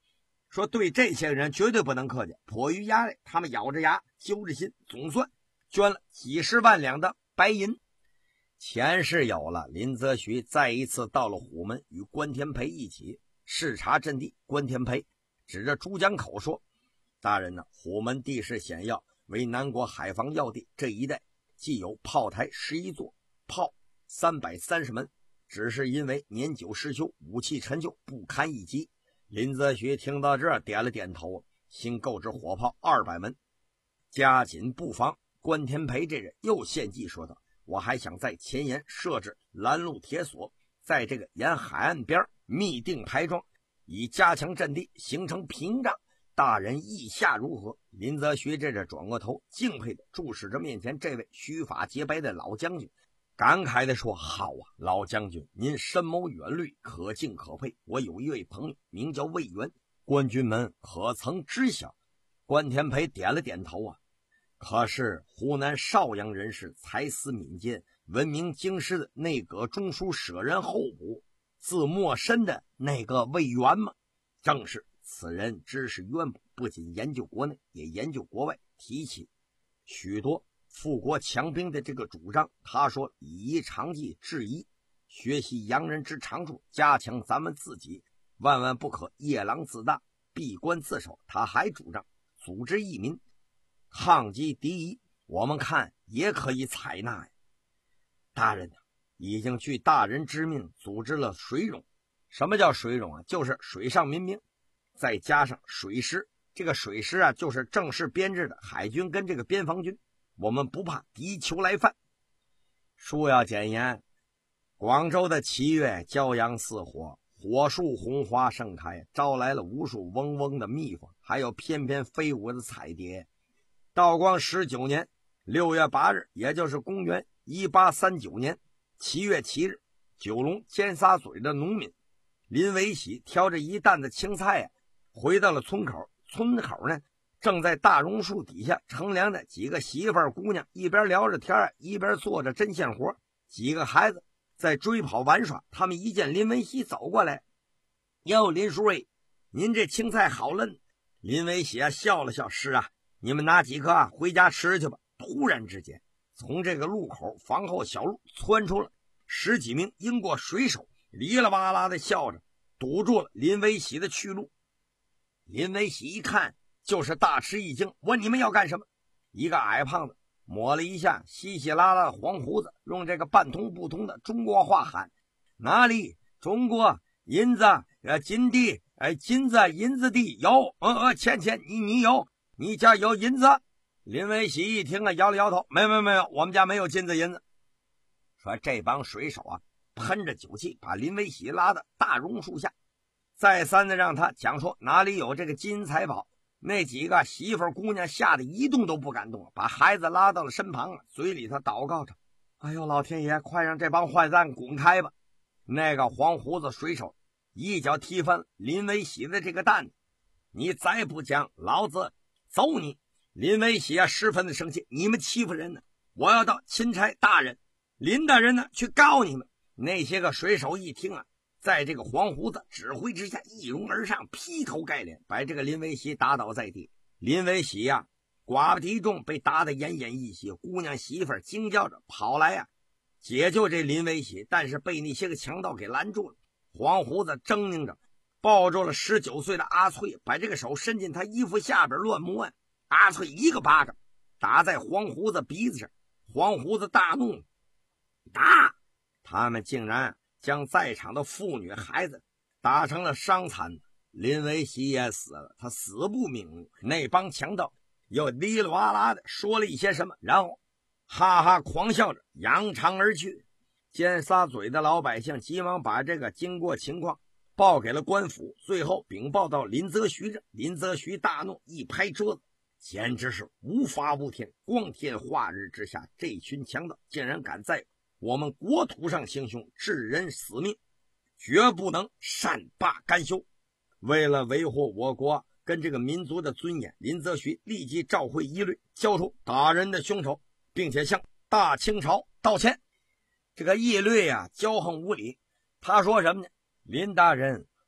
说对这些人绝对不能客气。迫于压力，他们咬着牙揪着心，总算捐了几十万两的白银。钱是有了，林则徐再一次到了虎门，与关天培一起视察阵地。关天培指着珠江口说：“大人呢，虎门地势险要，为南国海防要地，这一带既有炮台十一座，炮三百三十门，只是因为年久失修，武器陈旧，不堪一击。”林则徐听到这儿点了点头，新购置火炮二百门，加紧布防。关天培这人又献计说道：“我还想在前沿设置拦路铁索，在这个沿海岸边密定排桩，以加强阵地，形成屏障。大人意下如何？”林则徐这着转过头，敬佩地注视着面前这位须发洁白的老将军，感慨地说：“好啊，老将军，您深谋远虑，可敬可佩。我有一位朋友名叫魏源，官军们可曾知晓？”关天培点了点头啊。可是湖南邵阳人士，才思敏捷，闻名京师的内阁中书舍人候补，字默深的那个魏源吗？正是，此人知识渊博，不仅研究国内，也研究国外，提起许多富国强兵的这个主张。他说：“以夷长技制夷，学习洋人之长处，加强咱们自己，万万不可夜郎自大，闭关自守。”他还主张组织义民，抗击敌夷，我们看也可以采纳呀。大人已经据大人之命组织了水冗。什么叫水冗啊？就是水上民兵，再加上水师。这个水师啊，就是正式编制的海军跟这个边防军，我们不怕敌酋来犯。书要简言，广州的七月骄阳似火，火树红花盛开，招来了无数嗡嗡的蜜蜂，还有翩翩飞舞的彩蝶。道光十九年六月八日，也就是公元一八三九年七月七日，九龙尖沙咀的农民林维喜挑着一担子青菜呀、啊，回到了村口。村口呢，正在大榕树底下乘凉的几个媳妇儿姑娘，一边聊着天，一边做着针线活。几个孩子在追跑玩耍。他们一见林维喜走过来：“哟，林叔哎，您这青菜好嫩。”林维喜啊笑了笑：“是啊，你们拿几颗啊回家吃去吧。”突然之间，从这个路口房后小路窜出了十几名英国水手，哩啦哇啦的笑着堵住了林维喜的去路。林维喜一看就是大吃一惊，问：“你们要干什么？”一个矮胖子抹了一下稀稀拉拉的黄胡子，用这个半通不通的中国话喊：“哪里？中国银子呃金地哎金子银子地有呃呃倩倩你你有你家有银子？”林维喜一听啊，摇了摇头：“没有没有没有，我们家没有金子银子。”说这帮水手啊，喷着酒气把林维喜拉到大榕树下，再三的让他讲说哪里有这个金银财宝。那几个媳妇姑娘吓得一动都不敢动，把孩子拉到了身旁，嘴里头祷告着：“哎呦，老天爷，快让这帮坏蛋滚开吧！”那个黄胡子水手一脚踢翻林维喜的这个担子：“你再不讲，老子揍你！”林维喜啊，十分的生气：“你们欺负人呢！我要到钦差大人林大人呢去告你们！”那些个水手一听啊，在这个黄胡子指挥之下一拥而上，劈头盖脸把这个林维喜打倒在地。林维喜呀、啊，寡不敌众，被打得奄奄一息。姑娘媳妇惊叫着跑来呀、啊，解救这林维喜，但是被那些个强盗给拦住了。黄胡子狰狞着抱住了十九岁的阿翠，把这个手伸进他衣服下边乱摸呀。阿翠一个巴掌打在黄胡子鼻子上，黄胡子大怒：“打！”他们竟然将在场的妇女孩子打成了伤残。林维喜也死了，他死不瞑目。那帮强盗又哩哩哇啦的说了一些什么，然后哈哈狂笑着扬长而去。尖沙咀的老百姓急忙把这个经过情况报给了官府，最后禀报到林则徐这。林则徐大怒，一拍桌子，简直是无法无天，光天化日之下，这群强盗竟然敢在我们国土上行凶，致人死命，绝不能善罢甘休。为了维护我国跟这个民族的尊严，林则徐立即召回一律，交出打人的凶手，并且向大清朝道歉。这个义律啊，骄横无礼。他说什么呢？林大人，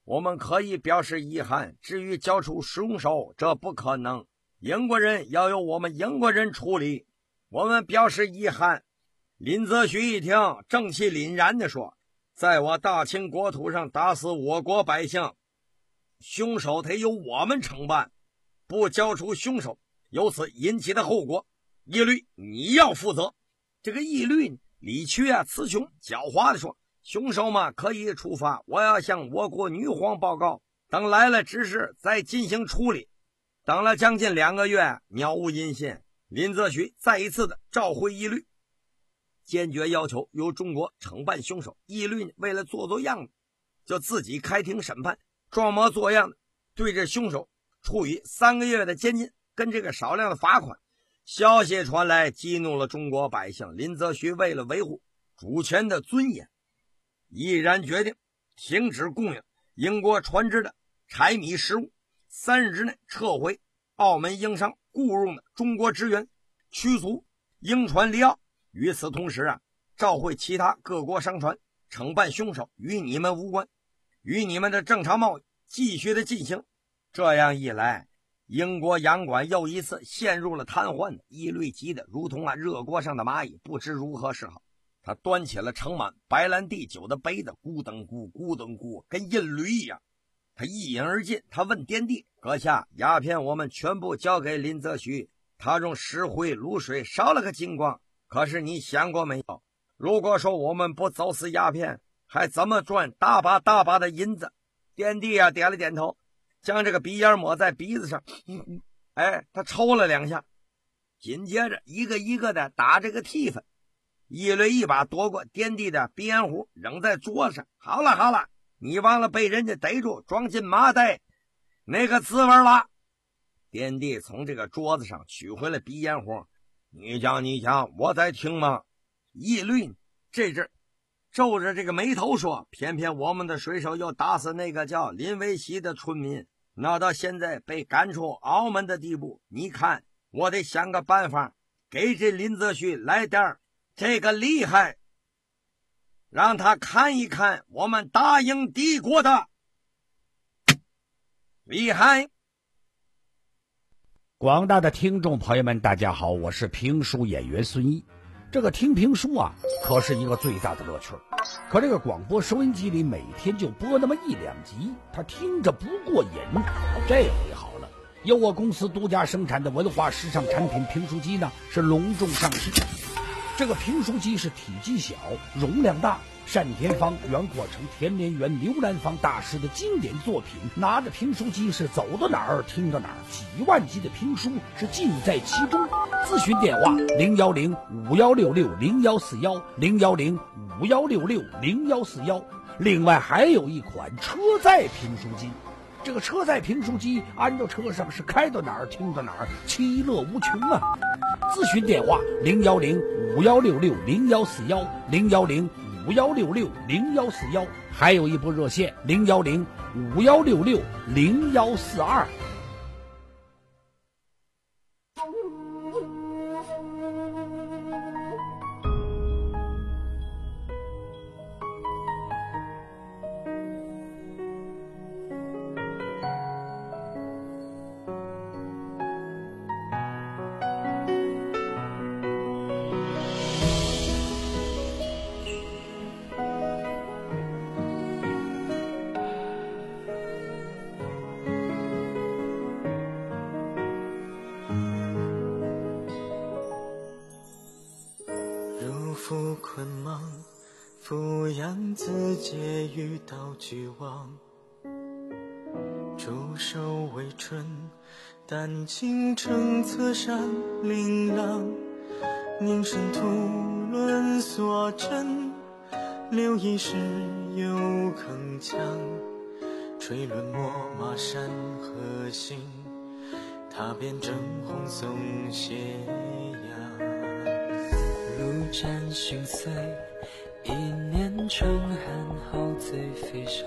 我们可以表示遗憾，至于交出凶手，这不可能。英国人要由我们英国人处理，我们表示遗憾。林则徐一听，正气凛然地说，在我大清国土上打死我国百姓，凶手得由我们承办，不交出凶手，由此引起的后果，义律你要负责。这个义律李傕啊词穷狡猾地说，凶手嘛可以处罚，我要向我国女皇报告，等来了指示再进行处理。等了将近两个月，杳无音信。林则徐再一次的召回义律，坚决要求由中国惩办凶手。义律为了做做样子，就自己开庭审判，装模作样的对着凶手处以三个月的监禁跟这个少量的罚款。消息传来，激怒了中国百姓。林则徐为了维护主权的尊严，毅然决定停止供应英国船只的柴米食物，三日之内撤回澳门英商雇佣的中国职员，驱逐英船离澳。与此同时啊，召回其他各国商船，惩办凶手与你们无关，与你们的正常贸易继续的进行。这样一来，英国洋馆又一次陷入了瘫痪，义律急得如同啊热锅上的蚂蚁，不知如何是好。他端起了盛满白兰地酒的杯子，咕噔咕咕噔咕，跟印驴一样。他一饮而尽。他问滇地，阁下，鸦片我们全部交给林则徐，他用石灰卤水烧了个精光，可是你想过没有，如果说我们不走私鸦片，还怎么赚大把大把的银子？滇地啊点了点头，将这个鼻烟抹在鼻子上，哎，他抽了两下，紧接着一个一个的打这个替分。一律一把夺过滇地的鼻烟壶，扔在桌子上。好了好了，你忘了被人家逮住装进麻袋那个滋味了。滇地从这个桌子上取回了鼻烟壶。你讲你讲，我在听吗？义律这阵皱着这个眉头说，偏偏我们的水手又打死那个叫林维熙的村民，闹到现在被赶出澳门的地步。你看，我得想个办法给这林则徐来点这个厉害，让他看一看我们大英帝国的厉害。 广大的听众朋友们大家好，我是评书演员孙一。这个听评书啊可是一个最大的乐趣，可这个广播收音机里每天就播那么一两集，他听着不过瘾。这回好了，由我公司独家生产的文化时尚产品评书机呢是隆重上市。这个评书机是体积小，容量大，单田芳、袁国成、田连元、刘兰芳大师的经典作品。拿着评书机是走到哪儿听到哪儿，几万集的评书是尽在其中。咨询电话零幺零五幺六六零幺四幺零幺零五幺六六零幺四幺。另外还有一款车载评书机，这个车载评书机安到车上是开到哪儿听到哪儿，其乐无穷啊！咨询电话零幺零五幺六六零幺四幺零幺零五幺六六零幺四幺，还有一部热线零幺零五幺六六零幺四二。 负捆忙，俯仰自嗟于道俱亡。驻守为春，丹青成侧山琳琅。凝神图论所真，留一时又铿锵。垂纶墨马山河行，踏遍正红松斜阳。 如战心碎，一念成寒，好醉飞上。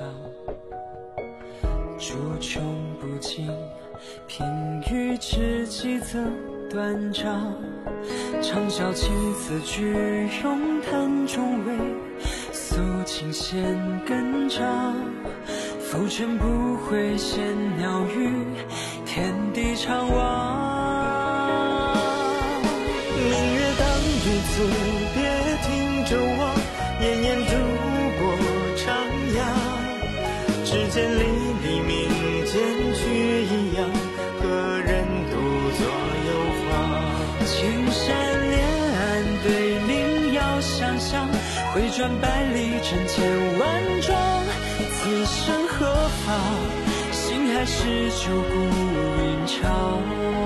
诸穷不尽，品语知己则断章。长啸青词句咏叹中味，肃清弦根长。 浮沉不会嫌鸟语，天地长望。明月当鱼子，别停舟望，炎炎烛波徜徉。只见离黎明间却一样，何人独坐幽篁？青山连岸对临遥想象，回转百里真千万桩。此生何妨？心还是旧故云长。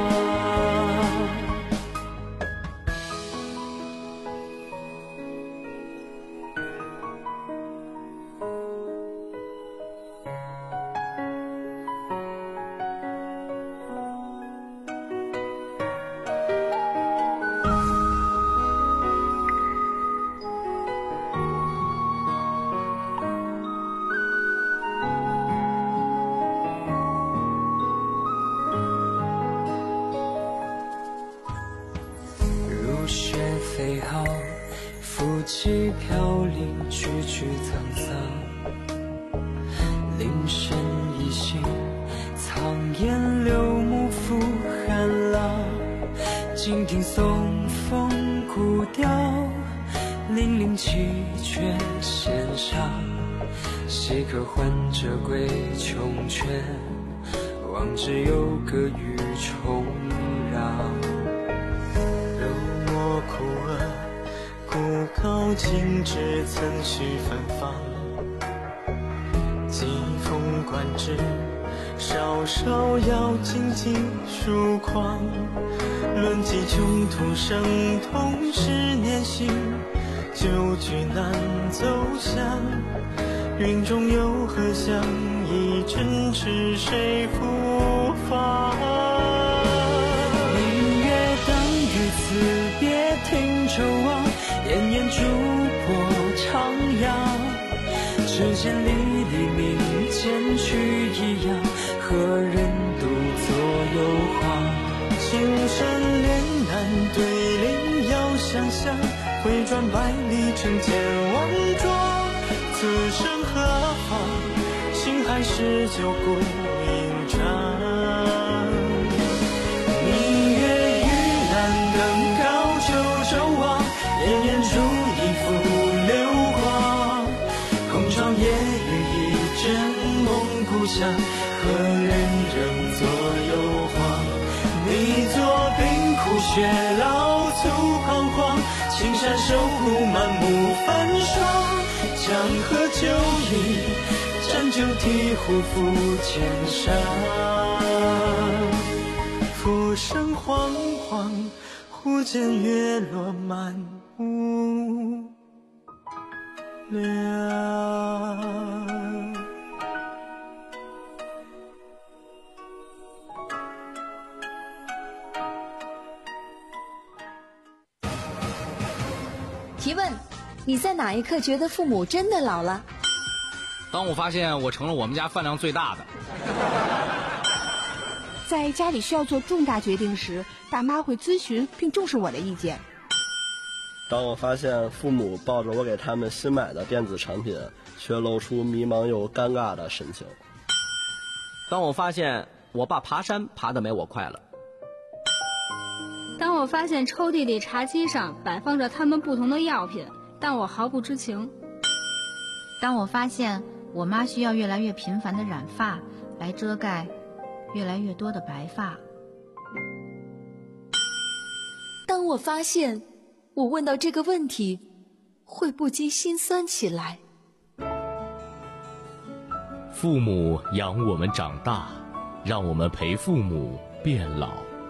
飞号，浮起飘零，句句沧桑。林深一心，苍烟流木拂寒浪。静听松风古调，凛凛气绝弦上。谁可唤者归穷泉？望之有歌与重绕。枯萼，孤高静止，曾须芬芳。疾风观之，稍稍要静静疏狂。论及穷途生同是年行，旧居难走向。云中有何香？一针痴谁复放？明月当于此。别停舟望，炎炎烛波徜徉。只见离黎明间去一样，何人独坐幽篁？青山连岸对临遥想象，回转百里成千万桩。此生何妨？心还是旧故云长。炎炎烛一幅流光，空窗夜雨一阵梦故乡，何人仍作幽篁？你作冰枯雪老促彷徨，青山守护满目繁霜。江河旧忆，沾酒醍醐复千山。浮生惶惶，忽见月落满无量。 提问：你在哪一刻觉得父母真的老了？ 当我发现我成了我们家饭量最大的。 在家里需要做重大决定时，大妈会咨询并重视我的意见。 当我发现父母抱着我给他们新买的电子产品，却露出迷茫又尴尬的神情。 当我发现我爸爬山爬得没我快了。 当我发现抽屉里茶几上摆放着他们不同的药品，但我毫不知情。 当我发现我妈需要越来越频繁的染发来遮盖越来越多的白发。 当我发现我问到这个问题会不禁心酸起来。 父母养我们长大，让我们陪父母变老。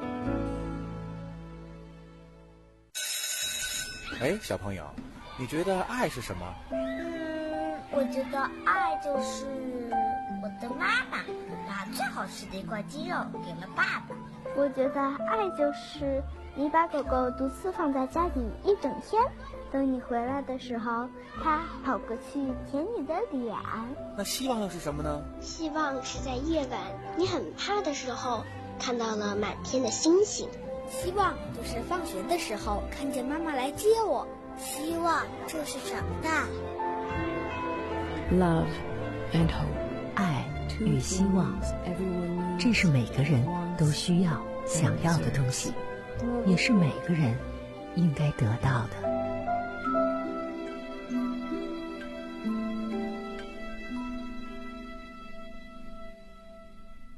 哎，小朋友，你觉得爱是什么？ 嗯，我觉得爱就是我的妈妈把最好吃的一块鸡肉给了爸爸。 我觉得爱就是你把狗狗独自放在家里一整天，等你回来的时候，它跑过去舔你的脸。 那希望又是什么呢？ 希望是在夜晚你很怕的时候，看到了满天的星星。 希望就是放学的时候看见妈妈来接我。希望就是长大。 Love and hope， 爱与希望，这是每个人都需要、想要的东西，也是每个人应该得到的。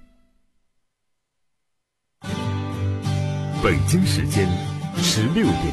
北京时间十六点。